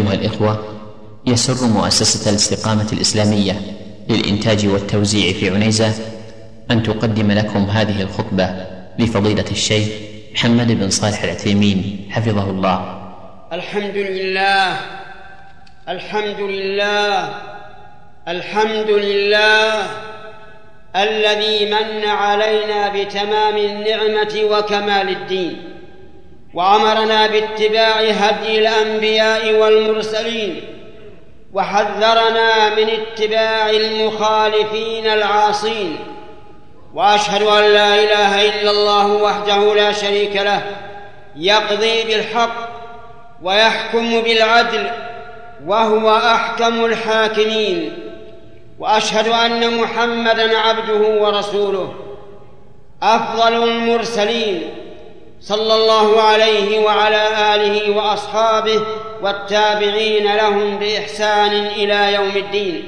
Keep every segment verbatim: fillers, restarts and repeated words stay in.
أيها الإخوة، يسر مؤسسة الاستقامة الإسلامية للإنتاج والتوزيع في عنيزة أن تقدم لكم هذه الخطبة لفضيلة الشيخ محمد بن صالح العثيمين حفظه الله. الحمد لله الحمد لله الحمد لله الذي من علينا بتمام النعمة وكمال الدين، وأمرنا باتباع هدي الأنبياء والمرسلين، وحذرنا من اتباع المخالفين العاصين. وأشهد أن لا إله إلا الله وحده لا شريك له، يقضي بالحق ويحكم بالعدل وهو أحكم الحاكمين. وأشهد أن محمدًا عبده ورسوله أفضل المرسلين، صلى الله عليه وعلى آله وأصحابه والتابعين لهم بإحسان إلى يوم الدين.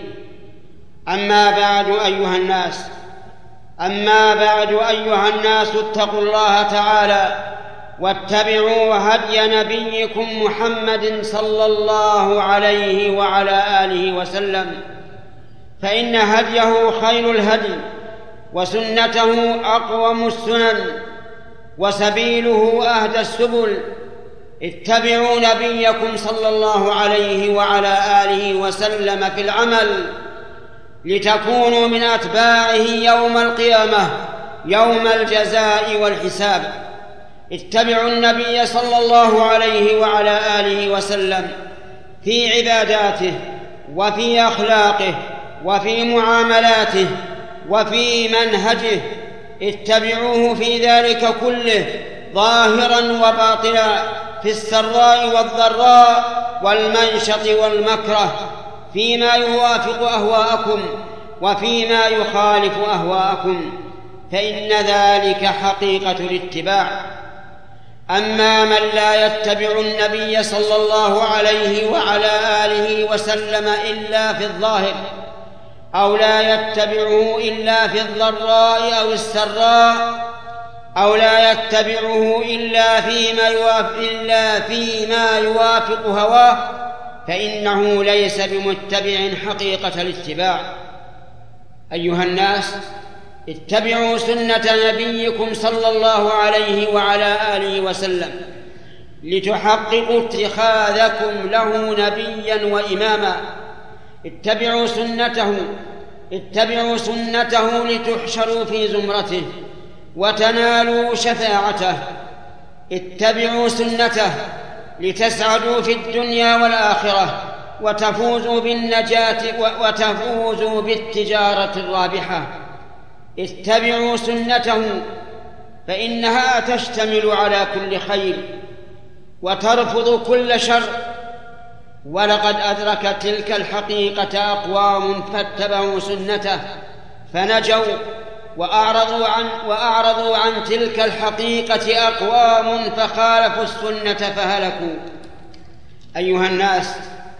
أما بعد أيها الناس أما بعد أيها الناس اتقوا الله تعالى واتبعوا هدي نبيكم محمد صلى الله عليه وعلى آله وسلم، فإن هديه خير الهدي، وسنته أقوم السنن، وسبيله أهدى السبل. اتبعوا نبيكم صلى الله عليه وعلى آله وسلم في العمل لتكونوا من أتباعه يوم القيامة، يوم الجزاء والحساب. اتبعوا النبي صلى الله عليه وعلى آله وسلم في عباداته وفي أخلاقه وفي معاملاته وفي منهجه. اتبعوه في ذلك كله ظاهرا وباطنا، في السراء والضراء والمنشط والمكره، فيما يوافق أهواءكم وفيما يخالف أهواءكم، فإن ذلك حقيقة الاتباع. أما من لا يتبع النبي صلى الله عليه وعلى آله وسلم إلا في الظاهر، أو لا يتبعه إلا في الضراء أو السراء، أو لا يتبعه إلا فيما يوافق, إلا فيما يوافق هواه، فإنه ليس بمتبع حقيقة الاتباع. أيها الناس، اتبعوا سنة نبيكم صلى الله عليه وعلى آله وسلم لتحققوا اتخاذكم له نبيا وإماما. اتبعوا سنته اتبعوا سنته لتحشروا في زمرته وتنالوا شفاعته. اتبعوا سنته لتسعدوا في الدنيا والآخرة وتفوزوا بالنجاة وتفوزوا بالتجارة الرابحة. اتبعوا سنته فإنها تشتمل على كل خير وترفض كل شر. ولقد أدرك تلك الحقيقة أقوام فاتبعوا سنته فنجوا، وأعرضوا عن, وأعرضوا عن تلك الحقيقة أقوام فخالفوا السنة فهلكوا. أيها الناس،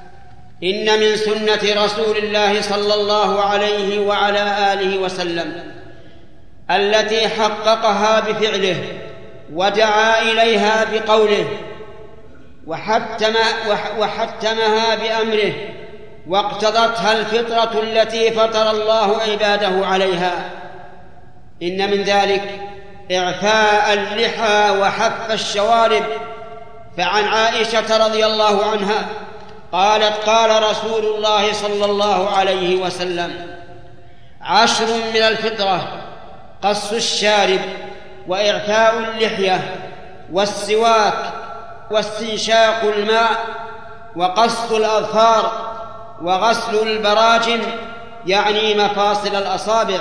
إن من سنة رسول الله صلى الله عليه وعلى آله وسلم التي حققها بفعله ودعا إليها بقوله وحتم وحتمها بأمره، واقتضتها الفطرة التي فطر الله عباده عليها. إن من ذلك إعفاء اللحى وحف الشوارب. فعن عائشة رضي الله عنها قالت: قال رسول الله صلى الله عليه وسلم: عشر من الفطرة: قص الشارب، وإعفاء اللحية، والسواك، واستنشاق الماء، وقص الأظفار، وغسل البراجم يعني مفاصل الأصابع،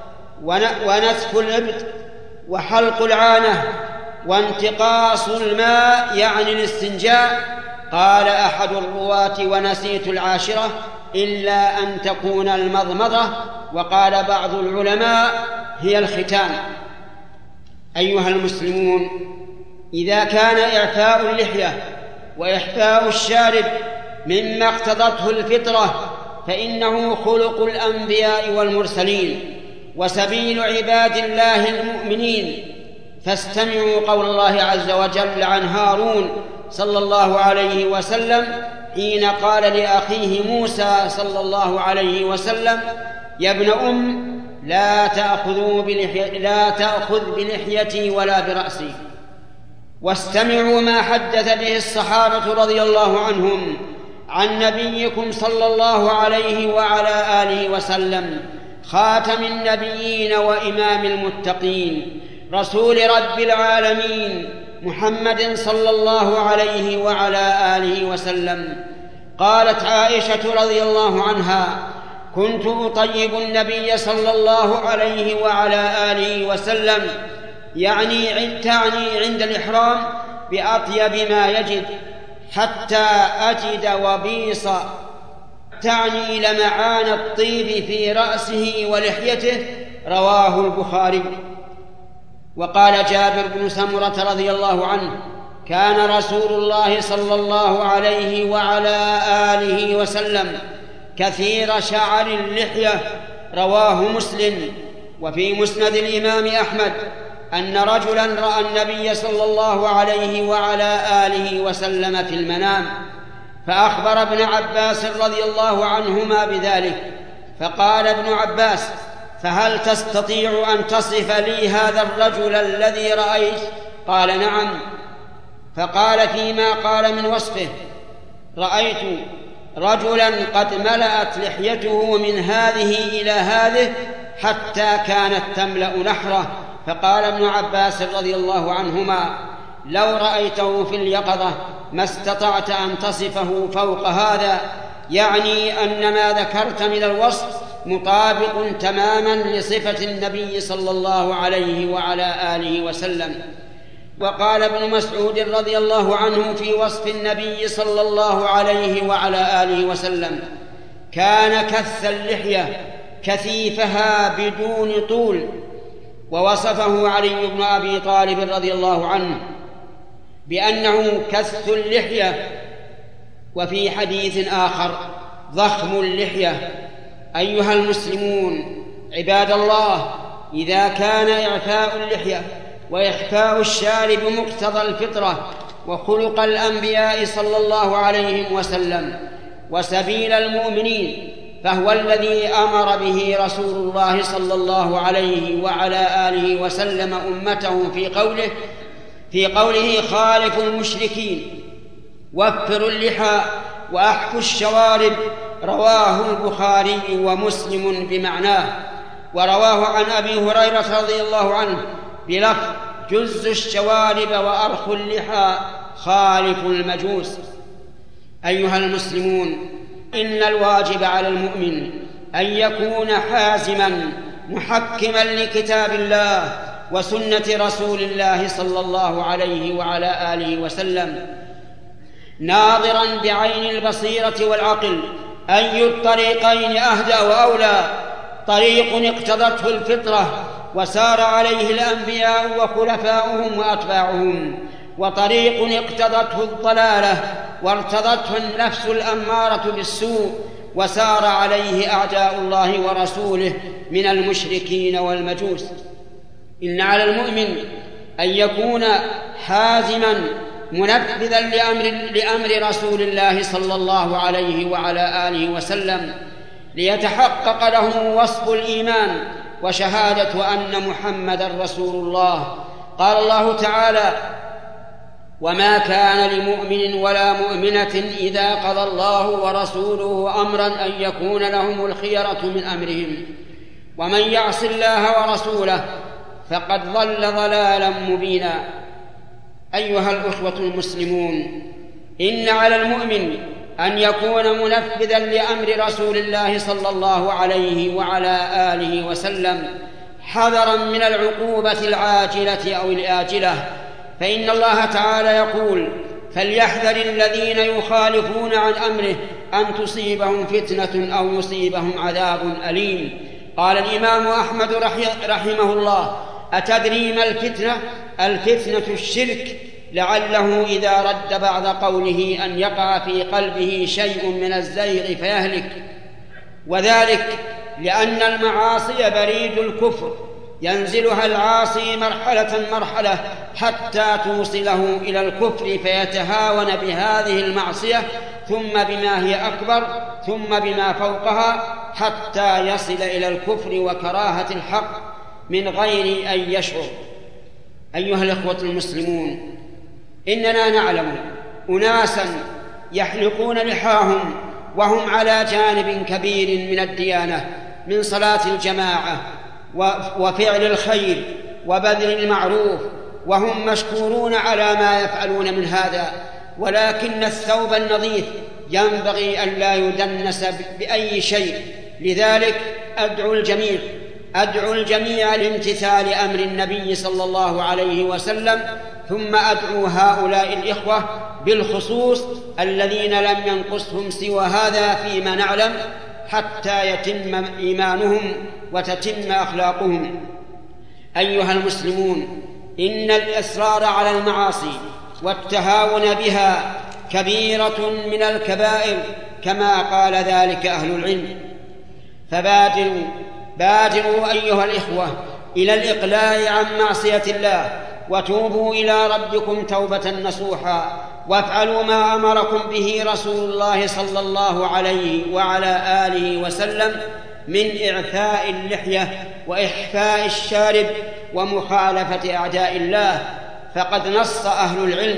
ونتف الإبط، وحلق العانة، وانتقاص الماء يعني الاستنجاء. قال أحد الرواة: ونسيت العاشرة إلا أن تكون المضمضة. وقال بعض العلماء: هي الختان. أيها المسلمون، إذا كان إعفاء اللحية وإحفاء الشارب مما اقتضته الفطرة، فإنه خلق الأنبياء والمرسلين وسبيل عباد الله المؤمنين. فاستمعوا قول الله عز وجل عن هارون صلى الله عليه وسلم: حين قال لأخيه موسى صلى الله عليه وسلم: يا ابن أم، لا تأخذوا بلحي... لا تأخذ بلحيتي ولا برأسي. واستمعوا ما حدث به الصحابة رضي الله عنهم عن نبيكم صلى الله عليه وعلى آله وسلم، خاتم النبيين وإمام المتقين، رسول رب العالمين، محمد صلى الله عليه وعلى آله وسلم. قالت عائشة رضي الله عنها: كنت أطيب النبي صلى الله عليه وعلى آله وسلم، يعني تعني عند الإحرام بأطيب ما يجد، حتى أجد وبيص، تعني لمعان الطيب في رأسه ولحيته. رواه البخاري. وقال جابر بن سمرة رضي الله عنه: كان رسول الله صلى الله عليه وعلى آله وسلم كثير شعر اللحية. رواه مسلم. وفي مسند الإمام أحمد أن رجلا رأى النبي صلى الله عليه وعلى آله وسلم في المنام، فأخبر ابن عباس رضي الله عنهما بذلك، فقال ابن عباس: فهل تستطيع أن تصف لي هذا الرجل الذي رأيت؟ قال: نعم. فقال فيما قال من وصفه: رأيت رجلا قد ملأت لحيته من هذه إلى هذه حتى كانت تملأ نحره. فقال ابن عباس رضي الله عنهما: لو رأيته في اليقظة ما استطعت أن تصفه فوق هذا، يعني أن ما ذكرت من الوصف مطابق تماما لصفة النبي صلى الله عليه وعلى آله وسلم. وقال ابن مسعود رضي الله عنه في وصف النبي صلى الله عليه وعلى آله وسلم: كان كث اللحية كثيفها بدون طول. ووصفه علي بن أبي طالب رضي الله عنه بأنه كث اللحية. وفي حديث آخر: ضخم اللحية. أيها المسلمون عباد الله، إذا كان إعفاء اللحية وإحفاء الشارب مقتضى الفطرة وخلق الأنبياء صلى الله عليه وسلم وسبيل المؤمنين، فهو الذي أمر به رسول الله صلى الله عليه وعلى آله وسلم أمته في قوله في قوله: خالفوا المشركين، وفروا اللحى، وأحفوا الشوارب. رواه البخاري ومسلم بمعناه. ورواه عن أبي هريرة رضي الله عنه بلفظ: جزوا الشوارب وأرخوا اللحى، خالفوا المجوس. أيها المسلمون، إن الواجب على المؤمن أن يكون حازما محكما لكتاب الله وسنة رسول الله صلى الله عليه وعلى آله وسلم، ناظرا بعين البصيرة والعقل أي الطريقين أهدى وأولى: طريق اقتضته الفطرة وسار عليه الأنبياء وخلفاؤهم وأتباعهم، وطريق اقتضته الضلالة وارتضته النفس الأمارة بالسوء وسار عليه أعداء الله ورسوله من المشركين والمجوس. إن على المؤمن أن يكون حازما منفذا لأمر, لأمر رسول الله صلى الله عليه وعلى آله وسلم، ليتحقق له وصف الإيمان وشهادة أن محمدا رسول الله. قال الله تعالى: وما كان لمؤمن ولا مؤمنة إذا قضى الله ورسوله أمرا أن يكون لهم الخيرة من أمرهم، ومن يعص الله ورسوله فقد ضل ضلالا مبينا. أيها الأخوة المسلمون، إن على المؤمن أن يكون منفذا لأمر رسول الله صلى الله عليه وعلى آله وسلم، حذرا من العقوبة العاجلة أو الآجلة. فإن الله تعالى يقول: فليحذر الذين يخالفون عن أمره أن تصيبهم فتنة أو يصيبهم عذاب أليم. قال الإمام أحمد رحمه الله: أتدري ما الفتنة؟ الفتنة الشرك، لعله إذا رد بعد قوله أن يقع في قلبه شيء من الزيغ فيهلك، وذلك لأن المعاصي بريد الكفر، ينزلها العاصي مرحلة مرحلة حتى توصله إلى الكفر فيتهاون بهذه المعصية، ثم بما هي أكبر ثم بما فوقها حتى يصل إلى الكفر وكراهة الحق من غير أن يشعر. أيها الإخوة المسلمون، إننا نعلم أناسا يحلقون لحاهم وهم على جانب كبير من الديانة، من صلاة الجماعة وفعل الخير وبذل المعروف، وهم مشكورون على ما يفعلون من هذا، ولكن الثوب النظيف ينبغي أن لا يدنس بأي شيء. لذلك أدعو الجميع أدعو الجميع لامتثال أمر النبي صلى الله عليه وسلم، ثم أدعو هؤلاء الإخوة بالخصوص الذين لم ينقصهم سوى هذا فيما نعلم حتى يتم إيمانهم وتتم أخلاقهم. أيها المسلمون، إن الإصرار على المعاصي والتهاون بها كبيرة من الكبائر كما قال ذلك أهل العلم. فبادروا بادروا أيها الإخوة إلى الإقلاع عن معصية الله، وتوبوا إلى ربكم توبة نصوحا، وافعلوا ما أمركم به رسول الله صلى الله عليه وعلى آله وسلم من إعفاء اللحية وإحفاء الشارب ومخالفة أعداء الله. فقد نص أهل العلم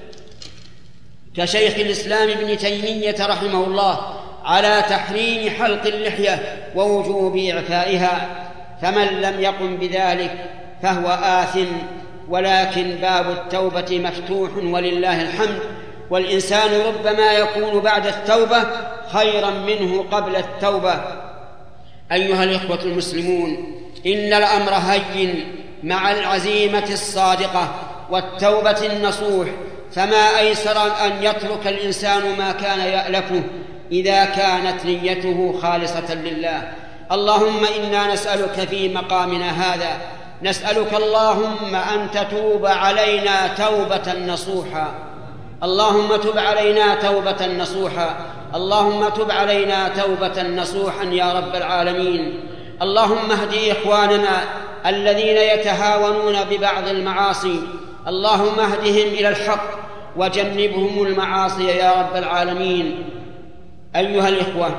كشيخ الإسلام ابن تيمية رحمه الله على تحريم حلق اللحية ووجوب إعفائها، فمن لم يقم بذلك فهو آثم، ولكن باب التوبة مفتوح ولله الحمد، والإنسان ربما يكون بعد التوبة خيرا منه قبل التوبة. أيها الإخوة المسلمون، إن الأمر هين مع العزيمة الصادقة والتوبة النصوح، فما أيسر أن يترك الإنسان ما كان يألفه إذا كانت نيته خالصة لله. اللهم إنا نسألك في مقامنا هذا، نسألك اللهم أن تتوب علينا توبة نصوحا، اللهم تب علينا توبة نصوحا، اللهم تب علينا توبة نصوحا يا رب العالمين. اللهم اهد إخواننا الذين يتهاونون ببعض المعاصي، اللهم اهدهم إلى الحق وجنبهم المعاصي يا رب العالمين. أيها الإخوة،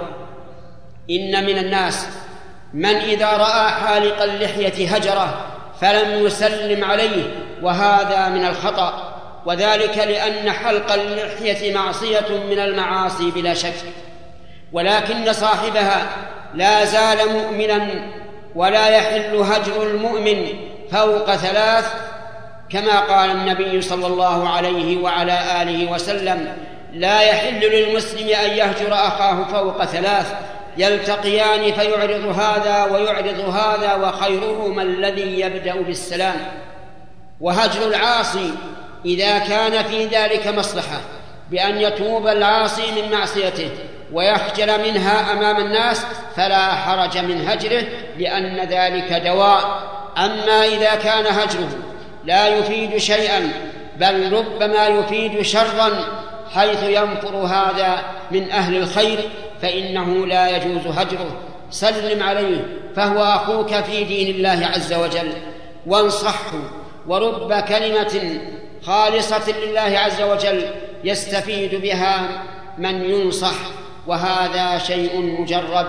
إن من الناس من إذا رأى حالق اللحية هجره فلم يسلم عليه، وهذا من الخطأ، وذلك لأن حلق اللحية معصية من المعاصي بلا شك، ولكن صاحبها لا زال مؤمنا، ولا يحل هجر المؤمن فوق ثلاث، كما قال النبي صلى الله عليه وعلى آله وسلم: لا يحل للمسلم أن يهجر أخاه فوق ثلاث، يلتقيان فيعرض هذا ويعرض هذا، وخيرهما الذي يبدأ بالسلام. وهجر العاصي إذا كان في ذلك مصلحة بأن يتوب العاصي من معصيته ويخجل منها أمام الناس فلا حرج من هجره، لأن ذلك دواء. أما إذا كان هجره لا يفيد شيئا بل ربما يفيد شرا، حيث ينفر هذا من أهل الخير، فإنه لا يجوز هجره. سلم عليه فهو أخوك في دين الله عز وجل، وانصحه، ورب كلمة خالصة لله عز وجل يستفيد بها من ينصح، وهذا شيء مجرب.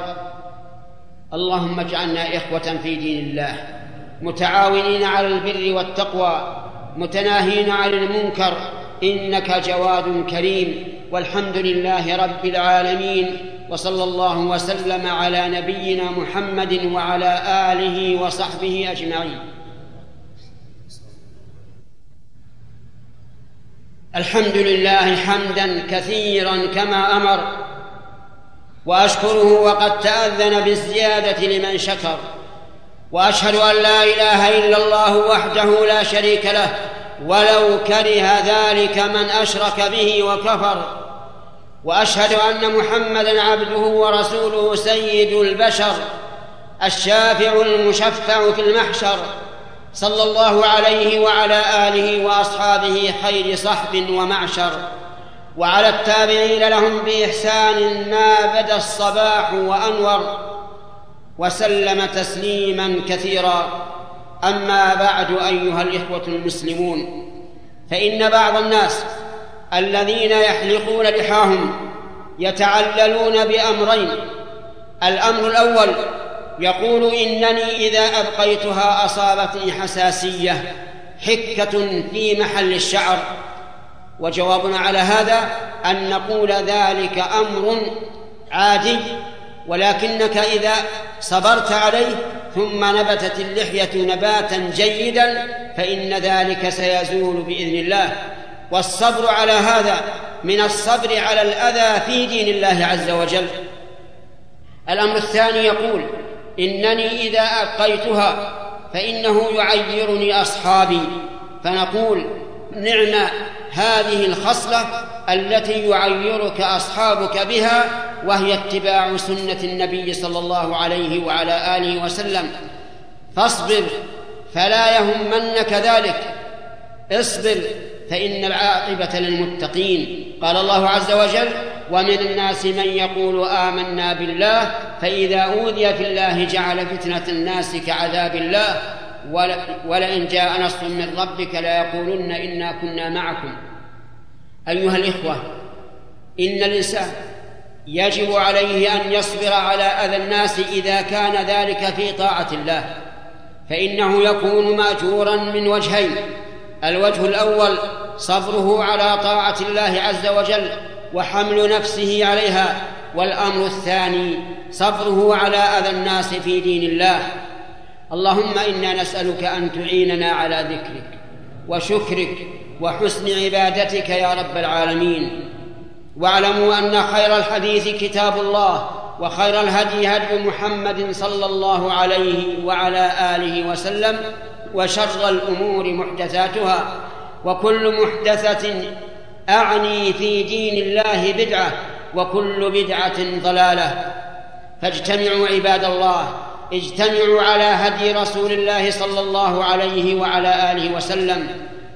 اللهم اجعلنا إخوة في دين الله، متعاونين على البر والتقوى، متناهين عن المنكر، إنك جواد كريم. والحمد لله رب العالمين، وصلى الله وسلم على نبينا محمد وعلى آله وصحبه أجمعين. الحمد لله حمدا كثيرا كما أمر، وأشكره وقد تأذن بالزيادة لمن شكر، وأشهد أن لا إله إلا الله وحده لا شريك له، ولو كره ذلك من أشرك به وكفر. وأشهد أن محمدًا عبده ورسوله سيد البشر، الشافع المشفع في المحشر، صلى الله عليه وعلى آله وأصحابه خير صحب ومعشر، وعلى التابعين لهم بإحسان ما بدا الصباح وأنور، وسلم تسليما كثيرا. أما بعد، أيها الإخوة المسلمون، فإن بعض الناس الذين يحلقون لحاهم يتعللون بأمرين: الأمر الأول يقول إنني إذا أبقيتها أصابتني حساسية، حكة في محل الشعر، وجوابنا على هذا أن نقول ذلك أمر عادي، ولكنك إذا صبرت عليه ثم نبتت اللحية نباتا جيدا فإن ذلك سيزول بإذن الله. والصبر على هذا من الصبر على الأذى في دين الله عز وجل. الأمر الثاني يقول إنني إذا أبقيتها فإنه يعيرني أصحابي، فنقول نعم هذه الخصلة التي يعيرك أصحابك بها، وهي اتباع سنة النبي صلى الله عليه وعلى آله وسلم. فاصبر فلا يهمنك ذلك، اصبر فإن العاقبة للمتقين. قال الله عز وجل: ومن الناس من يقول آمنا بالله فإذا أوذي في الله جعل فتنة الناس كعذاب الله ولئن جاء نصر من ربك ليقولن إنا كنا معكم. أيها الإخوة، إن الإنسان يجب عليه أن يصبر على أذى الناس إذا كان ذلك في طاعة الله، فإنه يكون مأجورا من وجهين: الوجه الأول صبره على طاعة الله عز وجل وحمل نفسه عليها، والأمر الثاني صبره على أذى الناس في دين الله. اللهم إنا نسألك أن تعيننا على ذكرك وشكرك وحسن عبادتك يا رب العالمين. واعلموا أن خير الحديث كتاب الله، وخير الهدي هدي محمد صلى الله عليه وعلى آله وسلم، وشر الأمور محدثاتها، وكل محدثة أعني في دين الله بدعة، وكل بدعة ضلالة. فاجتمعوا عباد الله، اجتمعوا على هدي رسول الله صلى الله عليه وعلى آله وسلم،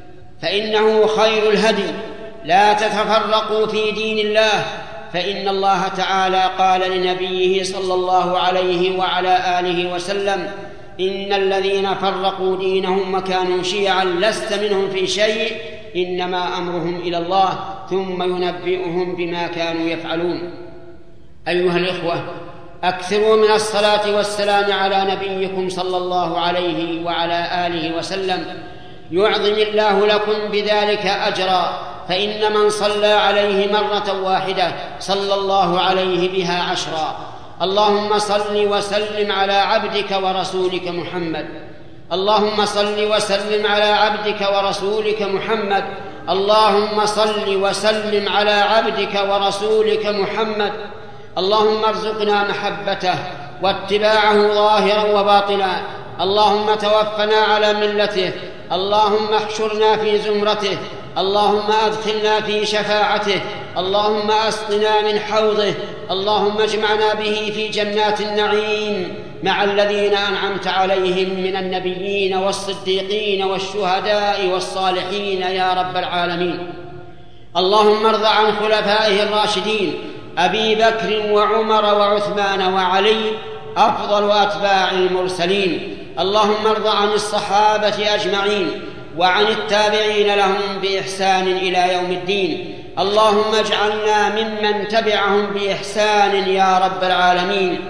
فإنه خير الهدي. لا تتفرقوا في دين الله، فإن الله تعالى قال لنبيه صلى الله عليه وعلى آله وسلم: إن الذين فرقوا دينهم وكانوا شيعا لست منهم في شيء إنما أمرهم إلى الله ثم ينبئهم بما كانوا يفعلون. أيها الإخوة، أكثروا من الصلاة والسلام على نبيكم صلى الله عليه وعلى آله وسلم، يعظم الله لكم بذلك أجرا، فإن من صلى عليه مرة واحدة صلى الله عليه بها عشرا. اللهم صل وسلم على عبدك ورسولك محمد، اللهم صل وسلم على عبدك ورسولك محمد، اللهم صل وسلم على عبدك ورسولك محمد. اللهم ارزقنا محبته واتباعه ظاهرا وباطنا. اللهم توفنا على ملته، اللهم احشرنا في زمرته، اللهم أدخلنا في شفاعته، اللهم أسقنا من حوضه، اللهم اجمعنا به في جنات النعيم مع الذين أنعمت عليهم من النبيين والصديقين والشهداء والصالحين يا رب العالمين. اللهم ارض عن خلفائه الراشدين أبي بكر وعمر وعثمان وعلي أفضل أتباع المرسلين. اللهم ارض عن الصحابة أجمعين وعن التابعين لهم بإحسان إلى يوم الدين. اللهم اجعلنا ممن تبعهم بإحسان يا رب العالمين.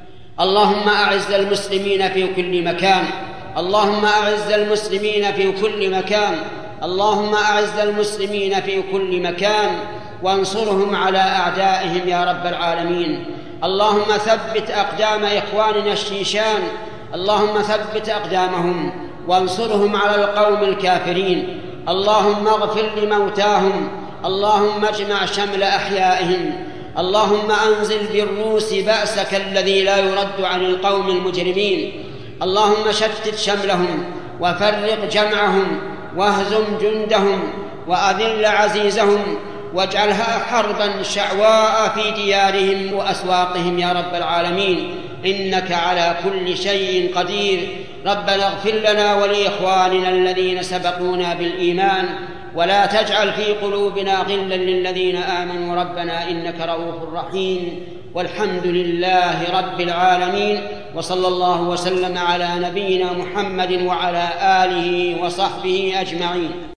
اللهم أعز المسلمين في كل مكان، اللهم أعز المسلمين في كل مكان، اللهم أعز المسلمين في كل مكان وانصرهم على أعدائهم يا رب العالمين. اللهم ثبت أقدام إخواننا الشيشان، اللهم ثبت أقدامهم وانصرهم على القوم الكافرين. اللهم اغفر لموتاهم، اللهم اجمع شمل أحيائهم، اللهم أنزل بالروس بأسك الذي لا يرد عن القوم المجرمين. اللهم شتت شملهم وفرق جمعهم واهزم جندهم وأذل عزيزهم، واجعلها حربا شعواء في ديارهم وأسواقهم يا رب العالمين، إنك على كل شيء قدير. ربنا اغفر لنا ولإخواننا الذين سبقونا بالإيمان، ولا تجعل في قلوبنا غلا للذين آمنوا ربنا إنك رؤوف رحيم. والحمد لله رب العالمين، وصلى الله وسلم على نبينا محمد وعلى آله وصحبه أجمعين.